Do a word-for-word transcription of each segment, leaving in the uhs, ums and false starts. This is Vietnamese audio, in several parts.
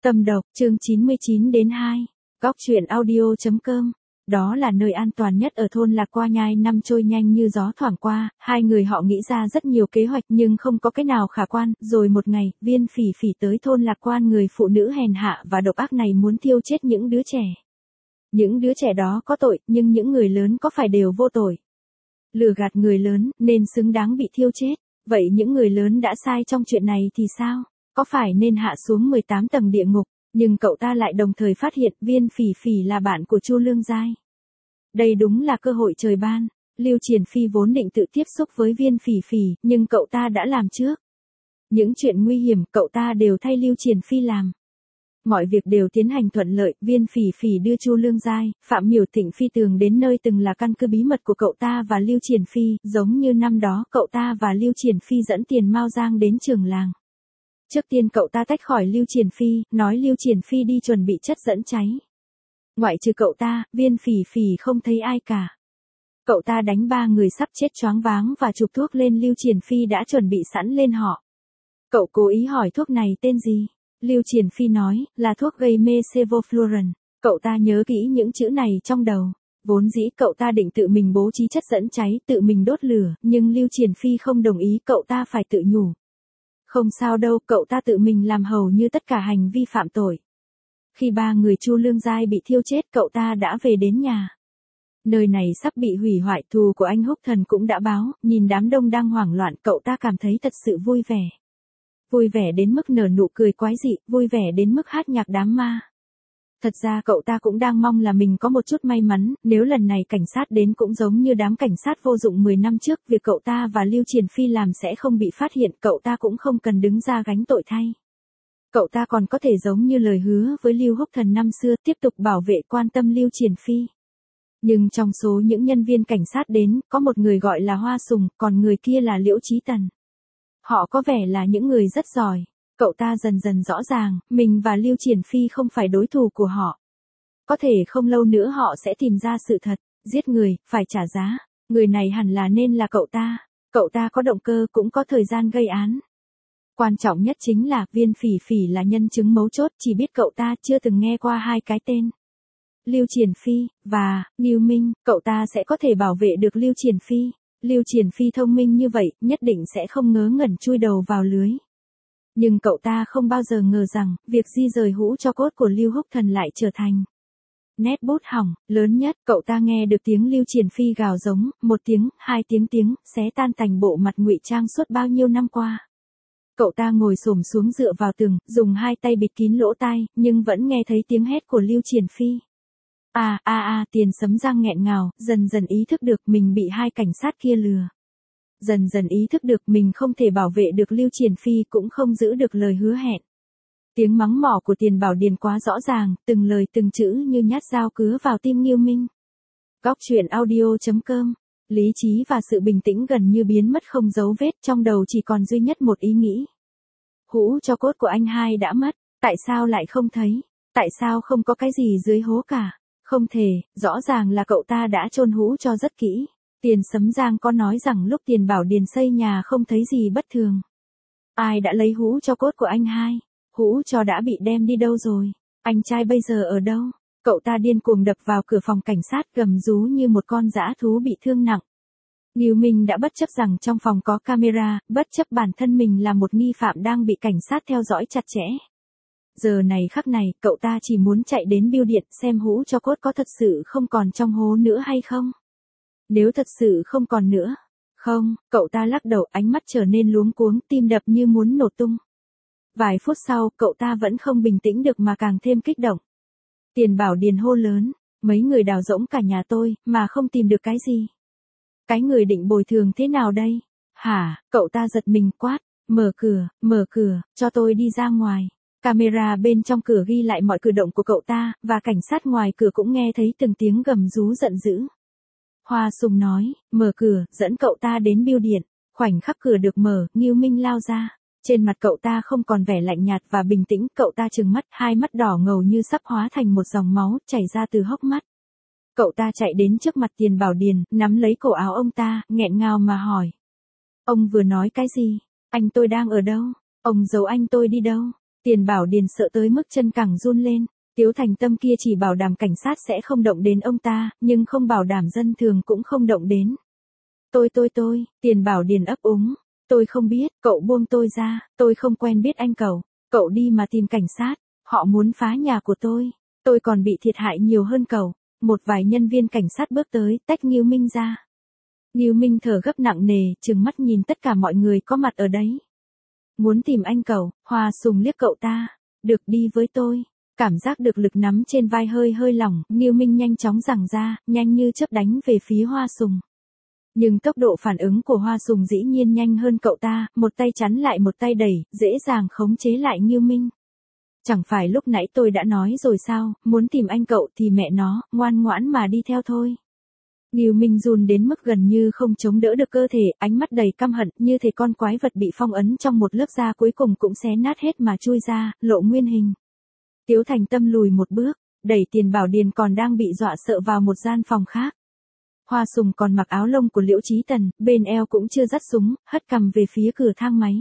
Tâm độc, chương chín mươi chín đến hai. Góc truyện audio chấm com. Đó là nơi an toàn nhất ở thôn Lạc Qua Nhai. Năm trôi nhanh như gió thoảng qua, hai người họ nghĩ ra rất nhiều kế hoạch nhưng không có cái nào khả quan. Rồi một ngày, Viên Phỉ Phỉ tới thôn Lạc Quan, người phụ nữ hèn hạ và độc ác này muốn thiêu chết những đứa trẻ. Những đứa trẻ đó có tội, nhưng những người lớn có phải đều vô tội? Lừa gạt người lớn nên xứng đáng bị thiêu chết. Vậy những người lớn đã sai trong chuyện này thì sao? Có phải nên hạ xuống mười tám tầng địa ngục? Nhưng cậu ta lại đồng thời phát hiện Viên Phỉ Phỉ là bạn của Chu Lương Giai. Đây đúng là cơ hội trời ban. Lưu Triển Phi vốn định tự tiếp xúc với Viên Phỉ Phỉ, nhưng cậu ta đã làm trước. Những chuyện nguy hiểm cậu ta đều thay Lưu Triển Phi làm. Mọi việc đều tiến hành thuận lợi. Viên Phỉ Phỉ đưa Chu Lương Giai, Phạm Miểu Thịnh Phi Tường đến nơi từng là căn cứ bí mật của cậu ta và Lưu Triển Phi, giống như năm đó cậu ta và Lưu Triển Phi dẫn Tiền Mao Giang đến trường làng. Trước tiên cậu ta tách khỏi Lưu Triển Phi, nói Lưu Triển Phi đi chuẩn bị chất dẫn cháy. Ngoại trừ cậu ta, Viên Phỉ Phỉ không thấy ai cả. Cậu ta đánh ba người sắp chết choáng váng và chụp thuốc lên Lưu Triển Phi đã chuẩn bị sẵn lên họ. Cậu cố ý hỏi thuốc này tên gì? Lưu Triển Phi nói, là thuốc gây mê Sevoflurane. Cậu ta nhớ kỹ những chữ này trong đầu. Vốn dĩ cậu ta định tự mình bố trí chất dẫn cháy, tự mình đốt lửa, nhưng Lưu Triển Phi không đồng ý, cậu ta phải tự nhủ. Không sao đâu, cậu ta tự mình làm hầu như tất cả hành vi phạm tội. Khi ba người Chu Lương Giai bị thiêu chết, cậu ta đã về đến nhà. Nơi này sắp bị hủy hoại, thù của anh Húc Thần cũng đã báo, nhìn đám đông đang hoảng loạn, cậu ta cảm thấy thật sự vui vẻ. Vui vẻ đến mức nở nụ cười quái dị, vui vẻ đến mức hát nhạc đám ma. Thật ra cậu ta cũng đang mong là mình có một chút may mắn, nếu lần này cảnh sát đến cũng giống như đám cảnh sát vô dụng mười năm trước, việc cậu ta và Lưu Triển Phi làm sẽ không bị phát hiện, cậu ta cũng không cần đứng ra gánh tội thay. Cậu ta còn có thể giống như lời hứa với Lưu Húc Thần năm xưa, tiếp tục bảo vệ quan tâm Lưu Triển Phi. Nhưng trong số những nhân viên cảnh sát đến, có một người gọi là Hoa Sùng, còn người kia là Liễu Chí Tần. Họ có vẻ là những người rất giỏi. Cậu ta dần dần rõ ràng, mình và Lưu Triển Phi không phải đối thủ của họ. Có thể không lâu nữa họ sẽ tìm ra sự thật, giết người, phải trả giá. Người này hẳn là nên là cậu ta. Cậu ta có động cơ cũng có thời gian gây án. Quan trọng nhất chính là Viên Phỉ Phỉ là nhân chứng mấu chốt, chỉ biết cậu ta, chưa từng nghe qua hai cái tên. Lưu Triển Phi, và, Ngưu Minh, cậu ta sẽ có thể bảo vệ được Lưu Triển Phi. Lưu Triển Phi thông minh như vậy, nhất định sẽ không ngớ ngẩn chui đầu vào lưới. Nhưng cậu ta không bao giờ ngờ rằng, việc di rời hũ tro cốt của Lưu Húc Thần lại trở thành nét bút hỏng lớn nhất. Cậu ta nghe được tiếng Lưu Triển Phi gào giống, một tiếng, hai tiếng tiếng, xé tan thành bộ mặt ngụy trang suốt bao nhiêu năm qua. Cậu ta ngồi xổm xuống dựa vào tường, dùng hai tay bịt kín lỗ tai, nhưng vẫn nghe thấy tiếng hét của Lưu Triển Phi. À, à, à, Tiền Sấm Giang nghẹn ngào, dần dần ý thức được mình bị hai cảnh sát kia lừa. Dần dần ý thức được mình không thể bảo vệ được Lưu Triển Phi, cũng không giữ được lời hứa hẹn. Tiếng mắng mỏ của Tiền Bảo Điền quá rõ ràng, từng lời từng chữ như nhát dao cứa vào tim Ngưu Minh. Góc truyện audio chấm com. Lý trí và sự bình tĩnh gần như biến mất không dấu vết, trong đầu chỉ còn duy nhất một ý nghĩ. Hũ tro cốt của anh hai đã mất, tại sao lại không thấy? Tại sao không có cái gì dưới hố cả? Không thể, rõ ràng là cậu ta đã chôn hũ cho rất kỹ. Tiền Sấm Giang có nói rằng lúc Tiền Bảo Điền xây nhà không thấy gì bất thường. Ai đã lấy hũ tro cốt của anh hai? Hũ tro đã bị đem đi đâu rồi? Anh trai bây giờ ở đâu? Cậu ta điên cuồng đập vào cửa phòng cảnh sát, gầm rú như một con dã thú bị thương nặng. Ngưu Minh đã bất chấp rằng trong phòng có camera, bất chấp bản thân mình là một nghi phạm đang bị cảnh sát theo dõi chặt chẽ. Giờ này khắc này, cậu ta chỉ muốn chạy đến bưu điện xem hũ tro cốt có thật sự không còn trong hố nữa hay không. Nếu thật sự không còn nữa, không, cậu ta lắc đầu, ánh mắt trở nên luống cuống, tim đập như muốn nổ tung. Vài phút sau, cậu ta vẫn không bình tĩnh được mà càng thêm kích động. Tiền Bảo Điền hô lớn, mấy người đào rỗng cả nhà tôi, mà không tìm được cái gì. Cái người định bồi thường thế nào đây? Hả, cậu ta giật mình quát, mở cửa, mở cửa, cho tôi đi ra ngoài. Camera bên trong cửa ghi lại mọi cử động của cậu ta, và cảnh sát ngoài cửa cũng nghe thấy từng tiếng gầm rú giận dữ. Hoa Sùng nói, mở cửa, dẫn cậu ta đến bưu điện. Khoảnh khắc cửa được mở, Ngưu Minh lao ra. Trên mặt cậu ta không còn vẻ lạnh nhạt và bình tĩnh, cậu ta trừng mắt, hai mắt đỏ ngầu như sắp hóa thành một dòng máu, chảy ra từ hốc mắt. Cậu ta chạy đến trước mặt Tiền Bảo Điền, nắm lấy cổ áo ông ta, nghẹn ngào mà hỏi. Ông vừa nói cái gì? Anh tôi đang ở đâu? Ông giấu anh tôi đi đâu? Tiền Bảo Điền sợ tới mức chân cẳng run lên. Tiếu Thành Tâm kia chỉ bảo đảm cảnh sát sẽ không động đến ông ta, nhưng không bảo đảm dân thường cũng không động đến. Tôi tôi tôi, Tiền Bảo Điền ấp úng. Tôi không biết, cậu buông tôi ra, tôi không quen biết anh cậu. Cậu đi mà tìm cảnh sát, họ muốn phá nhà của tôi. Tôi còn bị thiệt hại nhiều hơn cậu. Một vài nhân viên cảnh sát bước tới, tách Ngưu Minh ra. Ngưu Minh thở gấp nặng nề, trừng mắt nhìn tất cả mọi người có mặt ở đấy. Muốn tìm anh cậu, Hoa Sùng liếc cậu ta. Được, đi với tôi. Cảm giác được lực nắm trên vai hơi hơi lỏng, Ngưu Minh nhanh chóng giằng ra, nhanh như chớp đánh về phía Hoa Sùng. Nhưng tốc độ phản ứng của Hoa Sùng dĩ nhiên nhanh hơn cậu ta, một tay chắn lại một tay đẩy, dễ dàng khống chế lại Ngưu Minh. Chẳng phải lúc nãy tôi đã nói rồi sao, muốn tìm anh cậu thì mẹ nó, ngoan ngoãn mà đi theo thôi. Ngưu Minh run đến mức gần như không chống đỡ được cơ thể, ánh mắt đầy căm hận, như thể con quái vật bị phong ấn trong một lớp da cuối cùng cũng xé nát hết mà chui ra, lộ nguyên hình. Tiếu Thành Tâm lùi một bước, đẩy Tiền Bảo Điền còn đang bị dọa sợ vào một gian phòng khác. Hoa Sùng còn mặc áo lông của Liễu Chí Tần, bên eo cũng chưa dắt súng, hất cằm về phía cửa thang máy.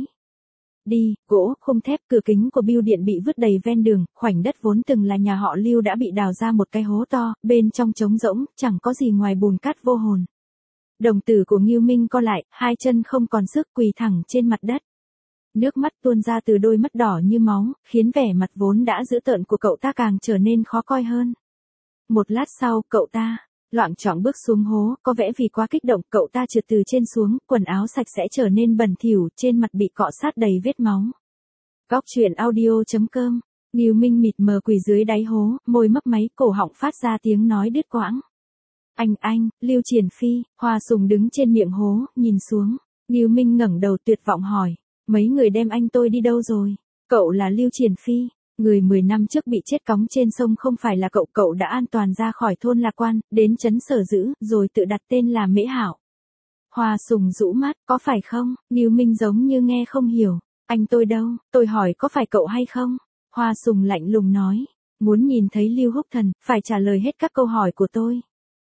Đi, gỗ, khung thép, cửa kính của bưu điện bị vứt đầy ven đường, khoảnh đất vốn từng là nhà họ Lưu đã bị đào ra một cái hố to, bên trong trống rỗng, chẳng có gì ngoài bùn cát vô hồn. Đồng tử của Ngưu Minh co lại, hai chân không còn sức quỳ thẳng trên mặt đất. Nước mắt tuôn ra từ đôi mắt đỏ như máu, khiến vẻ mặt vốn đã dữ tợn của cậu ta càng trở nên khó coi hơn. Một lát sau, cậu ta loạng choạng bước xuống hố, có vẻ vì quá kích động, cậu ta trượt từ trên xuống, quần áo sạch sẽ trở nên bẩn thỉu, trên mặt bị cọ sát đầy vết máu. Góc truyện audio chấm com, Ngưu Minh mịt mờ quỳ dưới đáy hố, môi mấp máy, cổ họng phát ra tiếng nói đứt quãng. Anh anh, Lưu Triển Phi. Hoa Sùng đứng trên miệng hố, nhìn xuống. Ngưu Minh ngẩng đầu tuyệt vọng hỏi, mấy người đem anh tôi đi đâu rồi? Cậu là Lưu Triển Phi. Người mười năm trước bị chết cóng trên sông không phải là cậu, cậu đã an toàn ra khỏi thôn Lạc Quan, đến trấn Sở Dữ, rồi tự đặt tên là Mễ Hảo. Hoa Sùng rũ mắt, có phải không? Ngưu Minh giống như nghe không hiểu. Anh tôi đâu? Tôi hỏi có phải cậu hay không? Hoa Sùng lạnh lùng nói, muốn nhìn thấy Lưu Húc Thần, phải trả lời hết các câu hỏi của tôi.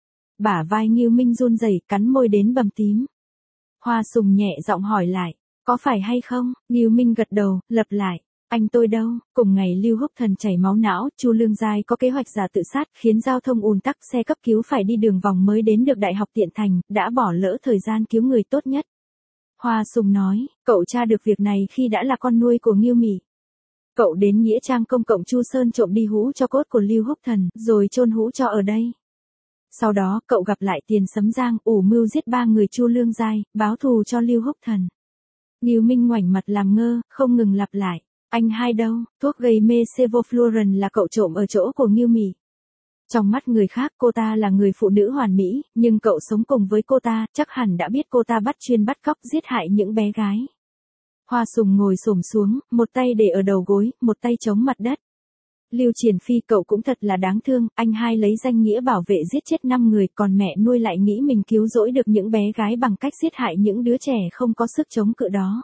Bả vai Ngưu Minh run rẩy, cắn môi đến bầm tím. Hoa Sùng nhẹ giọng hỏi lại, có phải hay không? Ngưu Minh gật đầu, lặp lại. Anh tôi đâu? Cùng ngày Lưu Húc Thần chảy máu não, Chu Lương Giai có kế hoạch giả tự sát, khiến giao thông ùn tắc, xe cấp cứu phải đi đường vòng mới đến được Đại học Tiện Thành, đã bỏ lỡ thời gian cứu người tốt nhất. Hoa Sùng nói, cậu tra được việc này khi đã là con nuôi của Ngưu Mỉ. Cậu đến nghĩa trang công cộng Chu Sơn trộm đi hũ cho cốt của Lưu Húc Thần, rồi chôn hũ cho ở đây. Sau đó, cậu gặp lại Tiền Sấm Giang, ủ mưu giết ba người Chu Lương Giai, báo thù cho Lưu Húc Thần. Ngưu Minh ngoảnh mặt làm ngơ, không ngừng lặp lại. Anh hai đâu? Thuốc gây mê Sevoflurane là cậu trộm ở chỗ của Ngưu Mỉ. Trong mắt người khác cô ta là người phụ nữ hoàn mỹ, nhưng cậu sống cùng với cô ta, chắc hẳn đã biết cô ta bắt chuyên bắt cóc giết hại những bé gái. Hoa Sùng ngồi xổm xuống, một tay để ở đầu gối, một tay chống mặt đất. Lưu Triển Phi, cậu cũng thật là đáng thương, anh hai lấy danh nghĩa bảo vệ giết chết năm người, còn mẹ nuôi lại nghĩ mình cứu rỗi được những bé gái bằng cách giết hại những đứa trẻ không có sức chống cự đó.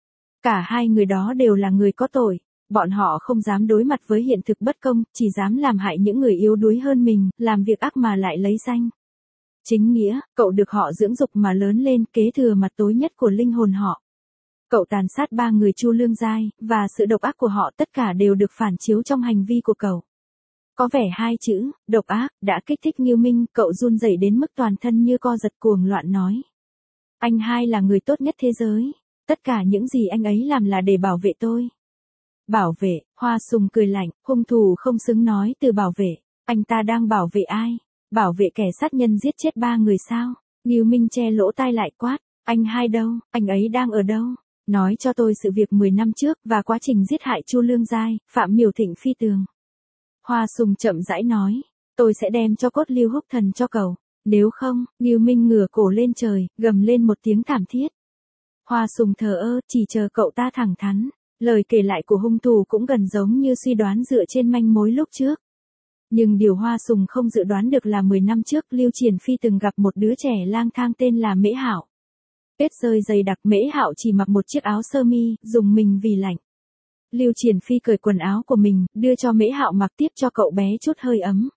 Cả hai người đó đều là người có tội, bọn họ không dám đối mặt với hiện thực bất công, chỉ dám làm hại những người yếu đuối hơn mình, làm việc ác mà lại lấy danh chính nghĩa. Cậu được họ dưỡng dục mà lớn lên, kế thừa mặt tối nhất của linh hồn họ. Cậu tàn sát ba người Chu Lương Giai, và sự độc ác của họ tất cả đều được phản chiếu trong hành vi của cậu. Có vẻ hai chữ, độc ác, đã kích thích Ngưu Minh, cậu run rẩy đến mức toàn thân như co giật, cuồng loạn nói. Anh hai là người tốt nhất thế giới. Tất cả những gì anh ấy làm là để bảo vệ tôi. Bảo vệ? Hoa Sùng cười lạnh, hung thủ không xứng nói từ bảo vệ. Anh ta đang bảo vệ ai? Bảo vệ kẻ sát nhân giết chết ba người sao? Ngưu Minh che lỗ tai lại quát. Anh hai đâu? Anh ấy đang ở đâu? Nói cho tôi sự việc mười năm trước và quá trình giết hại Chu Lương Giai, Phạm Miểu Thịnh phi tường. Hoa Sùng chậm rãi nói. Tôi sẽ đem cho cốt Lưu Húc Thần cho cậu. Nếu không, Ngưu Minh ngửa cổ lên trời, gầm lên một tiếng thảm thiết. Hoa Sùng thờ ơ, chỉ chờ cậu ta thẳng thắn. Lời kể lại của hung thủ cũng gần giống như suy đoán dựa trên manh mối lúc trước. Nhưng điều Hoa Sùng không dự đoán được là mười năm trước Lưu Triển Phi từng gặp một đứa trẻ lang thang tên là Mễ Hảo. Tuyết rơi dày đặc, Mễ Hảo chỉ mặc một chiếc áo sơ mi, dùng mình vì lạnh. Lưu Triển Phi cởi quần áo của mình, đưa cho Mễ Hảo mặc tiếp cho cậu bé chút hơi ấm.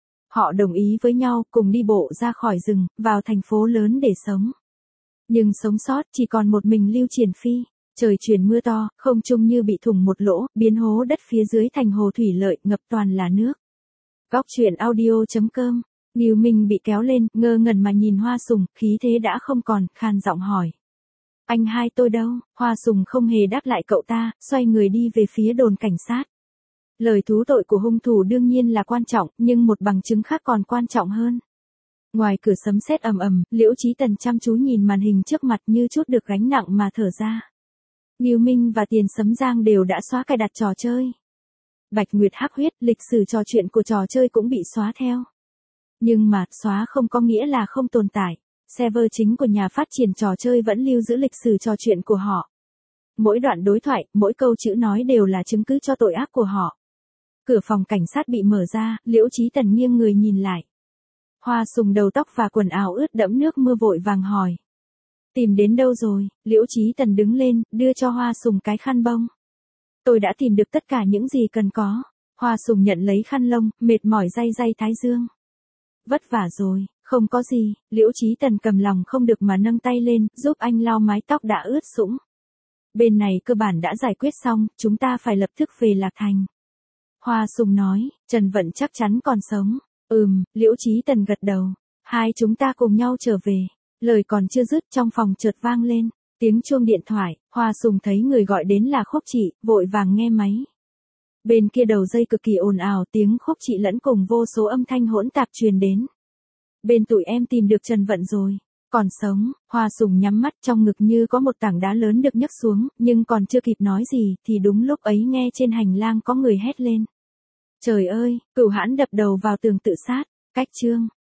Họ đồng ý với nhau, cùng đi bộ ra khỏi rừng, vào thành phố lớn để sống. Nhưng sống sót chỉ còn một mình Lưu Triển Phi. Trời chuyển mưa to, không trung như bị thủng một lỗ, biến hố đất phía dưới thành hồ thủy lợi, ngập toàn là nước. Góc truyện audio.com. Ngưu Minh bị kéo lên, ngơ ngẩn mà nhìn Hoa Sùng, khí thế đã không còn, khan giọng hỏi. Anh hai tôi đâu? Hoa Sùng không hề đáp lại cậu ta, xoay người đi về phía đồn cảnh sát. Lời thú tội của hung thủ đương nhiên là quan trọng, nhưng một bằng chứng khác còn quan trọng hơn. Ngoài cửa sấm sét ầm ầm, Liễu Chí Tần chăm chú nhìn màn hình trước mặt như chút được gánh nặng mà thở ra. Ngưu Minh và Tiền Sấm Giang đều đã xóa cài đặt trò chơi. Bạch Nguyệt hắc huyết, lịch sử trò chuyện của trò chơi cũng bị xóa theo. Nhưng mà, xóa không có nghĩa là không tồn tại. Server chính của nhà phát triển trò chơi vẫn lưu giữ lịch sử trò chuyện của họ. Mỗi đoạn đối thoại, mỗi câu chữ nói đều là chứng cứ cho tội ác của họ. Cửa phòng cảnh sát bị mở ra, Liễu Chí Tần nghiêng người nhìn lại. Hoa Sùng đầu tóc và quần áo ướt đẫm nước mưa vội vàng hỏi. Tìm đến đâu rồi? Liễu Chí Tần đứng lên, đưa cho Hoa Sùng cái khăn bông. Tôi đã tìm được tất cả những gì cần có. Hoa Sùng nhận lấy khăn lông, mệt mỏi day day thái dương. Vất vả rồi, không có gì. Liễu Chí Tần cầm lòng không được mà nâng tay lên, giúp anh lau mái tóc đã ướt sũng. Bên này cơ bản đã giải quyết xong, chúng ta phải lập tức về Lạc Thành. Hoa Sùng nói, Trần Vận chắc chắn còn sống. Ừm, Liễu Chí Tần gật đầu. Hai chúng ta cùng nhau trở về. Lời còn chưa dứt trong phòng chợt vang lên. Tiếng chuông điện thoại, Hoa Sùng thấy người gọi đến là Khúc Chị, vội vàng nghe máy. Bên kia đầu dây cực kỳ ồn ào, tiếng Khúc Chị lẫn cùng vô số âm thanh hỗn tạp truyền đến. Bên tụi em tìm được Trần Vận rồi. Còn sống. Hoa Sùng nhắm mắt, trong ngực như có một tảng đá lớn được nhấc xuống, nhưng còn chưa kịp nói gì, thì đúng lúc ấy nghe trên hành lang có người hét lên. Trời ơi, Cửu Hãn đập đầu vào tường tự sát. Cách chương.